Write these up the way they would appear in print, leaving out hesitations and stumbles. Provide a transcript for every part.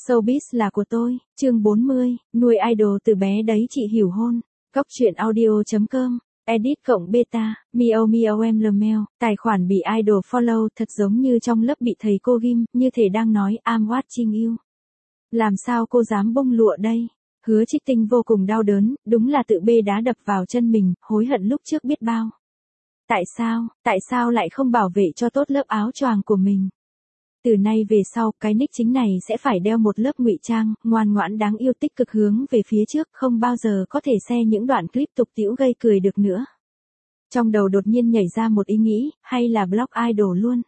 Showbiz là của tôi, chương 40, nuôi idol từ bé đấy chị hiểu hôn. Góc truyện audio.com, edit cộng beta, miao miao em lmeo, tài khoản bị idol follow thật giống như trong lớp bị thầy cô ghim, như thể đang nói I'm watching you. Làm sao cô dám bông lụa đây? Hứa Trích Tinh vô cùng đau đớn, đúng là tự bê đá đập vào chân mình, hối hận lúc trước biết bao. Tại sao lại không bảo vệ cho tốt lớp áo choàng của mình? Từ nay về sau, cái nick chính này sẽ phải đeo một lớp ngụy trang, ngoan ngoãn đáng yêu tích cực hướng về phía trước, không bao giờ có thể share những đoạn clip tục tĩu gây cười được nữa. Trong đầu đột nhiên nhảy ra một ý nghĩ, hay là block idol luôn.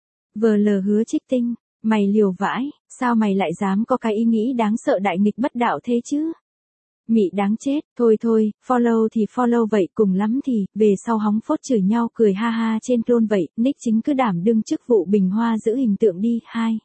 VL Hứa Trích Tinh, mày liều vãi, sao mày lại dám có cái ý nghĩ đáng sợ đại nghịch bất đạo thế chứ? Mị đáng chết, thôi, follow thì follow vậy, cùng lắm thì, về sau hóng phốt chửi nhau cười ha ha trên clone vậy, nick chính cứ đảm đương chức vụ bình hoa giữ hình tượng đi, 2.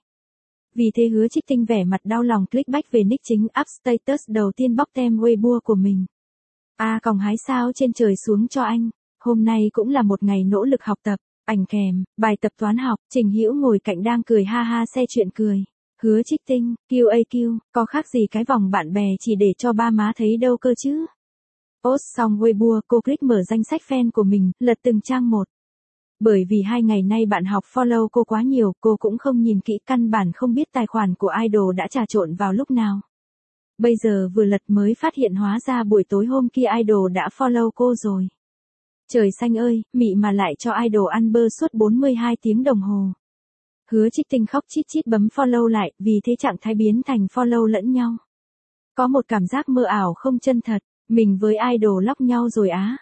Vì thế Hứa Trích Tinh vẻ mặt đau lòng clickback về nick chính up status đầu tiên bóc tem Weibo của mình. Còng hái sao trên trời xuống cho anh, hôm nay cũng là một ngày nỗ lực học tập, ảnh kèm, bài tập toán học, Trình Hữu ngồi cạnh đang cười ha ha xe chuyện cười. Hứa Trích Tinh, QAQ, có khác gì cái vòng bạn bè chỉ để cho ba má thấy đâu cơ chứ? Post xong Weibo, cô click mở danh sách fan của mình, lật từng trang một. Bởi vì 2 ngày nay bạn học follow cô quá nhiều, cô cũng không nhìn kỹ, căn bản không biết tài khoản của idol đã trà trộn vào lúc nào. Bây giờ vừa lật mới phát hiện hóa ra buổi tối hôm kia idol đã follow cô rồi. Trời xanh ơi, mị mà lại cho idol ăn bơ suốt 42 tiếng đồng hồ. Hứa Trích Tinh khóc chít chít bấm follow lại, vì thế trạng thái biến thành follow lẫn nhau. Có một cảm giác mơ ảo không chân thật, mình với idol lóc nhau rồi á.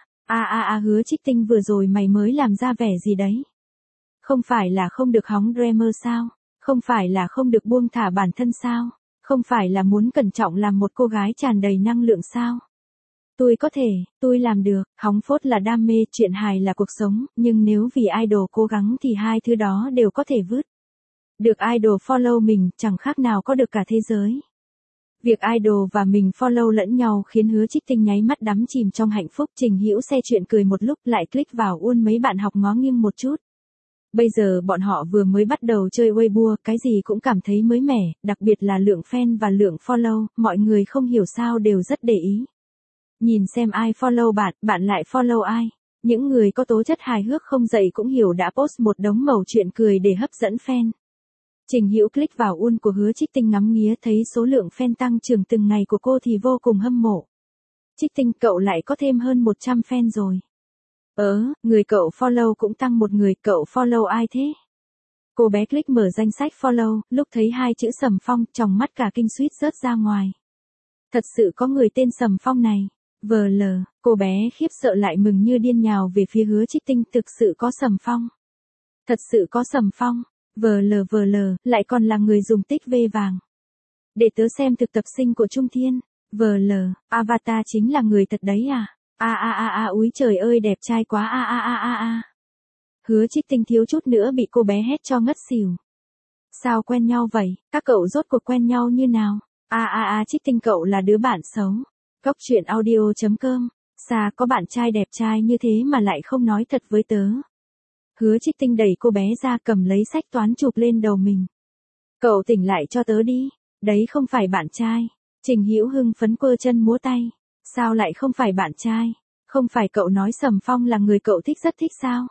Hứa Trích Tinh vừa rồi mày mới làm ra vẻ gì đấy? Không phải là không được hóng drama sao? Không phải là không được buông thả bản thân sao? Không phải là muốn cẩn trọng làm một cô gái tràn đầy năng lượng sao? Tôi có thể, tôi làm được, hóng phốt là đam mê, chuyện hài là cuộc sống, nhưng nếu vì idol cố gắng thì hai thứ đó đều có thể vứt. Được idol follow mình, chẳng khác nào có được cả thế giới. Việc idol và mình follow lẫn nhau khiến Hứa Trích Tinh nháy mắt đắm chìm trong hạnh phúc. Trình Hữu xe chuyện cười một lúc lại click vào mấy bạn học ngó nghiêng một chút. Bây giờ bọn họ vừa mới bắt đầu chơi Weibo, cái gì cũng cảm thấy mới mẻ, đặc biệt là lượng fan và lượng follow, mọi người không hiểu sao đều rất để ý. Nhìn xem ai follow bạn lại follow ai. Những người có tố chất hài hước không dậy cũng hiểu đã post một đống mẩu chuyện cười để hấp dẫn fan. Trình Hữu click vào của Hứa Trích Tinh ngắm nghía thấy số lượng fan tăng trưởng từng ngày của cô thì vô cùng hâm mộ. Trích Tinh, cậu lại có thêm hơn 100 fan rồi. Người cậu follow cũng tăng một người, cậu follow ai thế? Cô bé click mở danh sách follow, lúc thấy 2 chữ Sầm Phong, tròng mắt cả kinh suýt rớt ra ngoài. Thật sự có người tên Sầm Phong này. VL, cô bé khiếp sợ lại mừng như điên nhào về phía Hứa Trích Tinh, thực sự có Sầm Phong. Thật sự có Sầm Phong. VL, lại còn là người dùng tích V vàng. Để tớ xem thực tập sinh của Trung Thiên. VL, avatar chính là người thật đấy à? Úi trời ơi đẹp trai quá Hứa Trích Tinh thiếu chút nữa bị cô bé hét cho ngất xỉu. Sao quen nhau vậy, các cậu rốt cuộc quen nhau như nào? Trích Tinh cậu là đứa bạn xấu. Góc truyện audio.com, sao có bạn trai đẹp trai như thế mà lại không nói thật với tớ? Hứa Trích Tinh đẩy cô bé ra cầm lấy sách toán chụp lên đầu mình. Cậu tỉnh lại cho tớ đi, đấy không phải bạn trai. Trình Hữu hưng phấn quơ chân múa tay. Sao lại không phải bạn trai? Không phải cậu nói Sầm Phong là người cậu thích rất thích sao?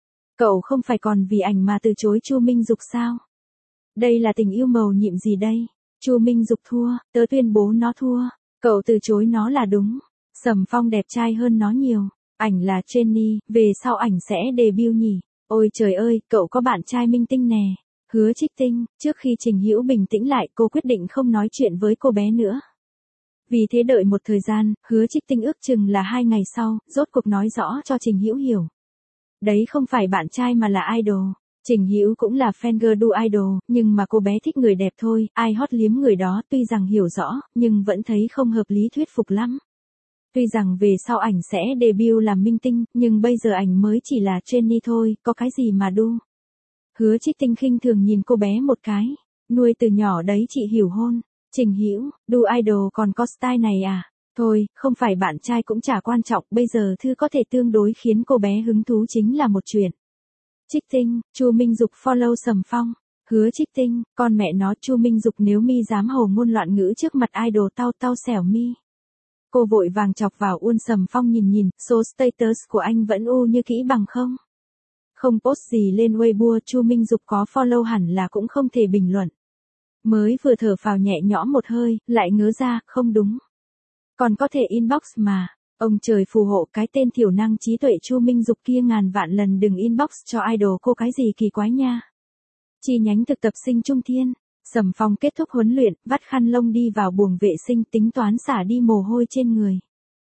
Cậu không phải còn vì ảnh mà từ chối Chu Minh Dục sao? Đây là tình yêu mầu nhiệm gì đây? Chu Minh Dục thua, tớ tuyên bố nó thua. Cậu từ chối nó là đúng. Sầm Phong đẹp trai hơn nó nhiều. Ảnh là Jenny, về sau ảnh sẽ debut nhỉ? Ôi trời ơi, cậu có bạn trai minh tinh nè. Hứa Trích Tinh, trước khi Trình Hữu bình tĩnh lại, cô quyết định không nói chuyện với cô bé nữa. Vì thế đợi một thời gian, Hứa Trích Tinh ước chừng là 2 ngày sau, rốt cuộc nói rõ cho Trình Hữu hiểu. Đấy không phải bạn trai mà là idol. Trình Hữu cũng là fan girl đu idol, nhưng mà cô bé thích người đẹp thôi, ai hot liếm người đó, tuy rằng hiểu rõ, nhưng vẫn thấy không hợp lý thuyết phục lắm. Tuy rằng về sau ảnh sẽ debut làm minh tinh, nhưng bây giờ ảnh mới chỉ là trainee thôi, có cái gì mà đu. Hứa Trích Tinh khinh thường nhìn cô bé một cái, nuôi từ nhỏ đấy chị hiểu hôn. Trình Hữu, đu idol còn có style này à? Thôi, không phải bạn trai cũng chả quan trọng, bây giờ thứ có thể tương đối khiến cô bé hứng thú chính là một chuyện. Trích Tinh, Chu Minh Dục follow Sầm Phong. Hứa Trích Tinh, con mẹ nó Chu Minh Dục nếu mi dám hồ ngôn loạn ngữ trước mặt idol tao tao xẻo mi. Cô vội vàng chọc vào Uôn Sầm Phong nhìn, số status của anh vẫn u như kỹ bằng không? Không post gì lên Weibo Chu Minh Dục có follow hẳn là cũng không thể bình luận. Mới vừa thở phào nhẹ nhõm một hơi, lại ngớ ra, không đúng. Còn có thể inbox mà, ông trời phù hộ cái tên thiểu năng trí tuệ Chu Minh Dục kia ngàn vạn lần đừng inbox cho idol cô cái gì kỳ quái nha. Chi nhánh thực tập sinh Trung Thiên, Sầm Phong kết thúc huấn luyện, vắt khăn lông đi vào buồng vệ sinh tính toán xả đi mồ hôi trên người.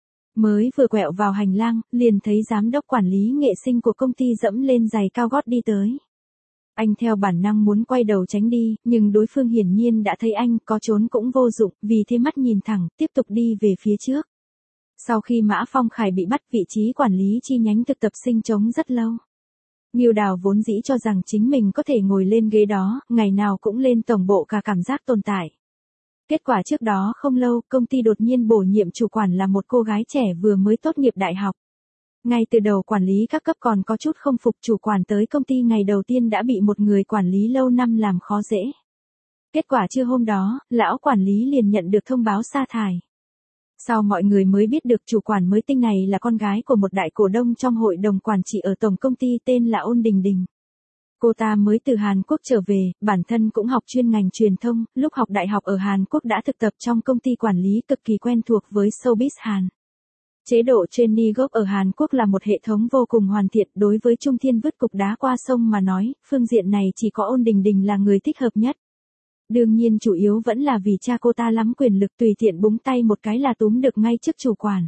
Mới vừa quẹo vào hành lang, liền thấy giám đốc quản lý nghệ sinh của công ty dẫm lên giày cao gót đi tới. Anh theo bản năng muốn quay đầu tránh đi, nhưng đối phương hiển nhiên đã thấy anh có trốn cũng vô dụng, vì thế mắt nhìn thẳng, tiếp tục đi về phía trước. Sau khi Mã Phong Khải bị bắt, vị trí quản lý chi nhánh thực tập sinh trống rất lâu. Ngưu Đào vốn dĩ cho rằng chính mình có thể ngồi lên ghế đó, ngày nào cũng lên tổng bộ cả cảm giác tồn tại. Kết quả trước đó không lâu, công ty đột nhiên bổ nhiệm chủ quản là một cô gái trẻ vừa mới tốt nghiệp đại học. Ngay từ đầu quản lý các cấp còn có chút không phục, chủ quản tới công ty ngày đầu tiên đã bị một người quản lý lâu năm làm khó dễ. Kết quả trưa hôm đó, lão quản lý liền nhận được thông báo sa thải. Sau mọi người mới biết được chủ quản mới tinh này là con gái của một đại cổ đông trong hội đồng quản trị ở tổng công ty tên là Ôn Đình Đình. Cô ta mới từ Hàn Quốc trở về, bản thân cũng học chuyên ngành truyền thông, lúc học đại học ở Hàn Quốc đã thực tập trong công ty quản lý cực kỳ quen thuộc với showbiz Hàn. Chế độ trainee gốc ở Hàn Quốc là một hệ thống vô cùng hoàn thiện, đối với Trung Thiên vứt cục đá qua sông mà nói, phương diện này chỉ có Ôn Đình Đình là người thích hợp nhất. Đương nhiên chủ yếu vẫn là vì cha cô ta lắm quyền lực, tùy tiện búng tay một cái là túm được ngay chức chủ quản.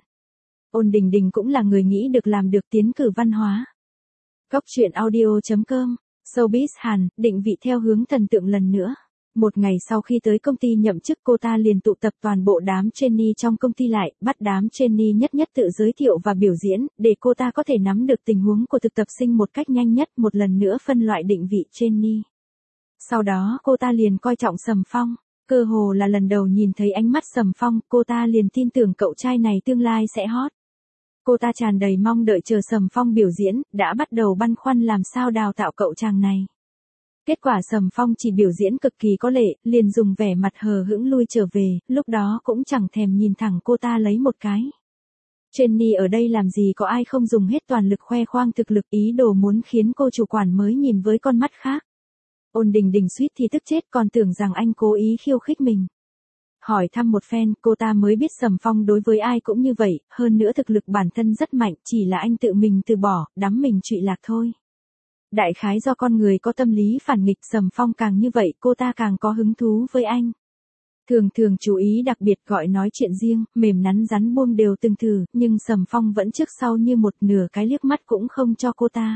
Ôn Đình Đình cũng là người nghĩ được làm được, tiến cử văn hóa. Góc truyện audio.com, showbiz Hàn, định vị theo hướng thần tượng lần nữa. Một ngày sau khi tới công ty nhậm chức, cô ta liền tụ tập toàn bộ đám trainee trong công ty lại, bắt đám trainee nhất nhất tự giới thiệu và biểu diễn, để cô ta có thể nắm được tình huống của thực tập sinh một cách nhanh nhất, một lần nữa phân loại định vị trainee. Sau đó cô ta liền coi trọng Sầm Phong, cơ hồ là lần đầu nhìn thấy ánh mắt Sầm Phong, cô ta liền tin tưởng cậu trai này tương lai sẽ hot. Cô ta tràn đầy mong đợi chờ Sầm Phong biểu diễn, đã bắt đầu băn khoăn làm sao đào tạo cậu chàng này. Kết quả Sầm Phong chỉ biểu diễn cực kỳ có lệ, liền dùng vẻ mặt hờ hững lui trở về, lúc đó cũng chẳng thèm nhìn thẳng cô ta lấy một cái. Trainee ở đây làm gì có ai không dùng hết toàn lực khoe khoang thực lực, ý đồ muốn khiến cô chủ quản mới nhìn với con mắt khác. Ôn Đình Đình suýt thì tức chết, còn tưởng rằng anh cố ý khiêu khích mình. Hỏi thăm một phen, cô ta mới biết Sầm Phong đối với ai cũng như vậy, hơn nữa thực lực bản thân rất mạnh, chỉ là anh tự mình từ bỏ, đắm mình trụy lạc thôi. Đại khái do con người có tâm lý phản nghịch, Sầm Phong càng như vậy, cô ta càng có hứng thú với anh. Thường thường chú ý đặc biệt, gọi nói chuyện riêng, mềm nắn rắn buông đều từng thử, nhưng Sầm Phong vẫn trước sau như một, nửa cái liếc mắt cũng không cho cô ta.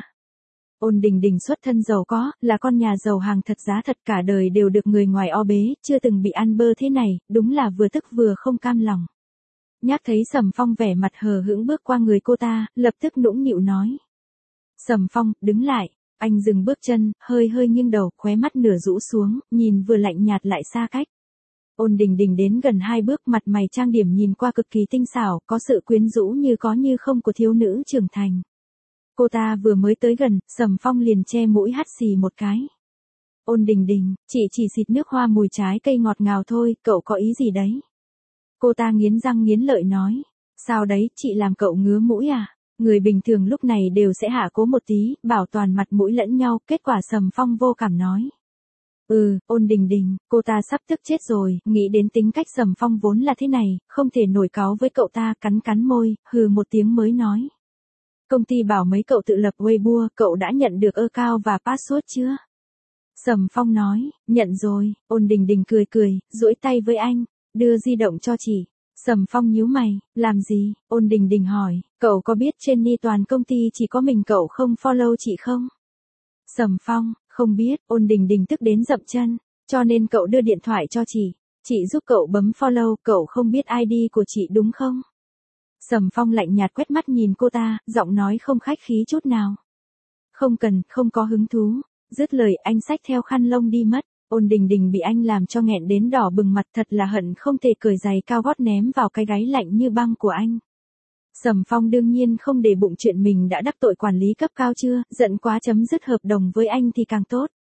Ôn Đình Đình xuất thân giàu có, là con nhà giàu hàng thật giá thật, cả đời đều được người ngoài o bế, chưa từng bị ăn bơ thế này, đúng là vừa tức vừa không cam lòng. Nhắc thấy Sầm Phong vẻ mặt hờ hững bước qua người cô ta, lập tức nũng nịu nói. Sầm Phong, đứng lại. Anh dừng bước chân, hơi nghiêng đầu, khóe mắt nửa rũ xuống, nhìn vừa lạnh nhạt lại xa cách. Ôn Đình Đình đến gần 2 bước, mặt mày trang điểm nhìn qua cực kỳ tinh xảo, có sự quyến rũ như có như không của thiếu nữ trưởng thành. Cô ta vừa mới tới gần, Sầm Phong liền che mũi hắt xì một cái. Ôn Đình Đình, chị chỉ xịt nước hoa mùi trái cây ngọt ngào thôi, cậu có ý gì đấy? Cô ta nghiến răng nghiến lợi nói. Sao đấy, chị làm cậu ngứa mũi à? Người bình thường lúc này đều sẽ hạ cố một tí, bảo toàn mặt mũi lẫn nhau, kết quả Sầm Phong vô cảm nói. Ôn Đình Đình, cô ta sắp tức chết rồi, nghĩ đến tính cách Sầm Phong vốn là thế này, không thể nổi cáu với cậu ta, cắn môi, hừ một tiếng mới nói. Công ty bảo mấy cậu tự lập Weibo, cậu đã nhận được account và password chưa? Sầm Phong nói, nhận rồi. Ôn Đình Đình cười, duỗi tay với anh, đưa di động cho chị. Sầm Phong nhíu mày, làm gì? Ôn Đình Đình hỏi, cậu có biết trainee toàn công ty chỉ có mình cậu không follow chị không? Sầm Phong, không biết. Ôn Đình Đình tức đến dậm chân, cho nên cậu đưa điện thoại cho chị giúp cậu bấm follow, cậu không biết ID của chị đúng không? Sầm Phong lạnh nhạt quét mắt nhìn cô ta, giọng nói không khách khí chút nào. Không cần, không có hứng thú. Dứt lời anh xách theo khăn lông đi mất. Ôn Đình Đình bị anh làm cho nghẹn đến đỏ bừng mặt, thật là hận không thể cởi giày cao gót ném vào cái gáy lạnh như băng của anh. Sầm Phong đương nhiên không để bụng chuyện mình đã đắc tội quản lý cấp cao chưa, giận quá chấm dứt hợp đồng với anh thì càng tốt.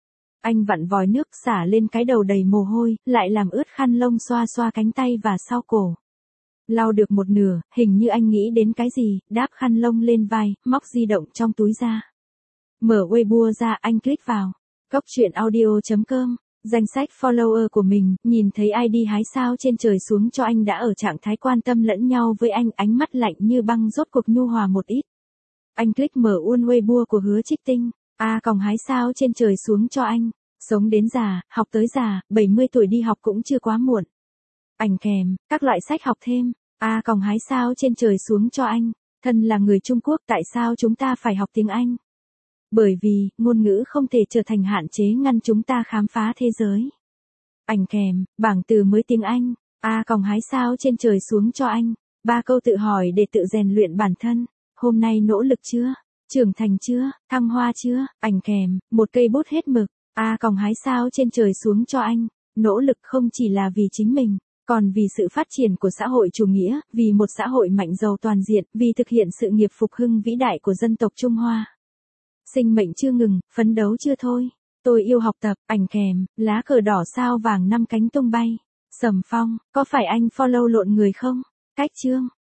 Anh vặn vòi nước xả lên cái đầu đầy mồ hôi, lại làm ướt khăn lông xoa xoa cánh tay và sau cổ. Lau được một nửa, hình như anh nghĩ đến cái gì, đáp khăn lông lên vai, móc di động trong túi ra. Mở Weibo ra, anh click vào. Cốc truyện audio.com, danh sách follower của mình, nhìn thấy ID hái sao trên trời xuống cho anh đã ở trạng thái quan tâm lẫn nhau với anh, ánh mắt lạnh như băng rốt cuộc nhu hòa một ít. Anh click mở Weibo của Hứa Trích Tinh, hái sao trên trời xuống cho anh. Sống đến già, học tới già, 70 tuổi đi học cũng chưa quá muộn. Ảnh kèm, các loại sách học thêm. Hái sao trên trời xuống cho anh. Thân là người Trung Quốc, tại sao chúng ta phải học tiếng Anh? Bởi vì, ngôn ngữ không thể trở thành hạn chế ngăn chúng ta khám phá thế giới. Ảnh kèm, bảng từ mới tiếng Anh. Hái sao trên trời xuống cho anh. 3 câu tự hỏi để tự rèn luyện bản thân. Hôm nay nỗ lực chưa? Trưởng thành chưa? Thăng hoa chưa? Ảnh kèm, một cây bút hết mực. Hái sao trên trời xuống cho anh. Nỗ lực không chỉ là vì chính mình, còn vì sự phát triển của xã hội chủ nghĩa, vì một xã hội mạnh giàu toàn diện, vì thực hiện sự nghiệp phục hưng vĩ đại của dân tộc Trung Hoa. Sinh mệnh chưa ngừng, phấn đấu chưa thôi. Tôi yêu học tập, ảnh kèm, lá cờ đỏ sao vàng 5 cánh tung bay. Sầm Phong, có phải anh follow lộn người không? Cách chương.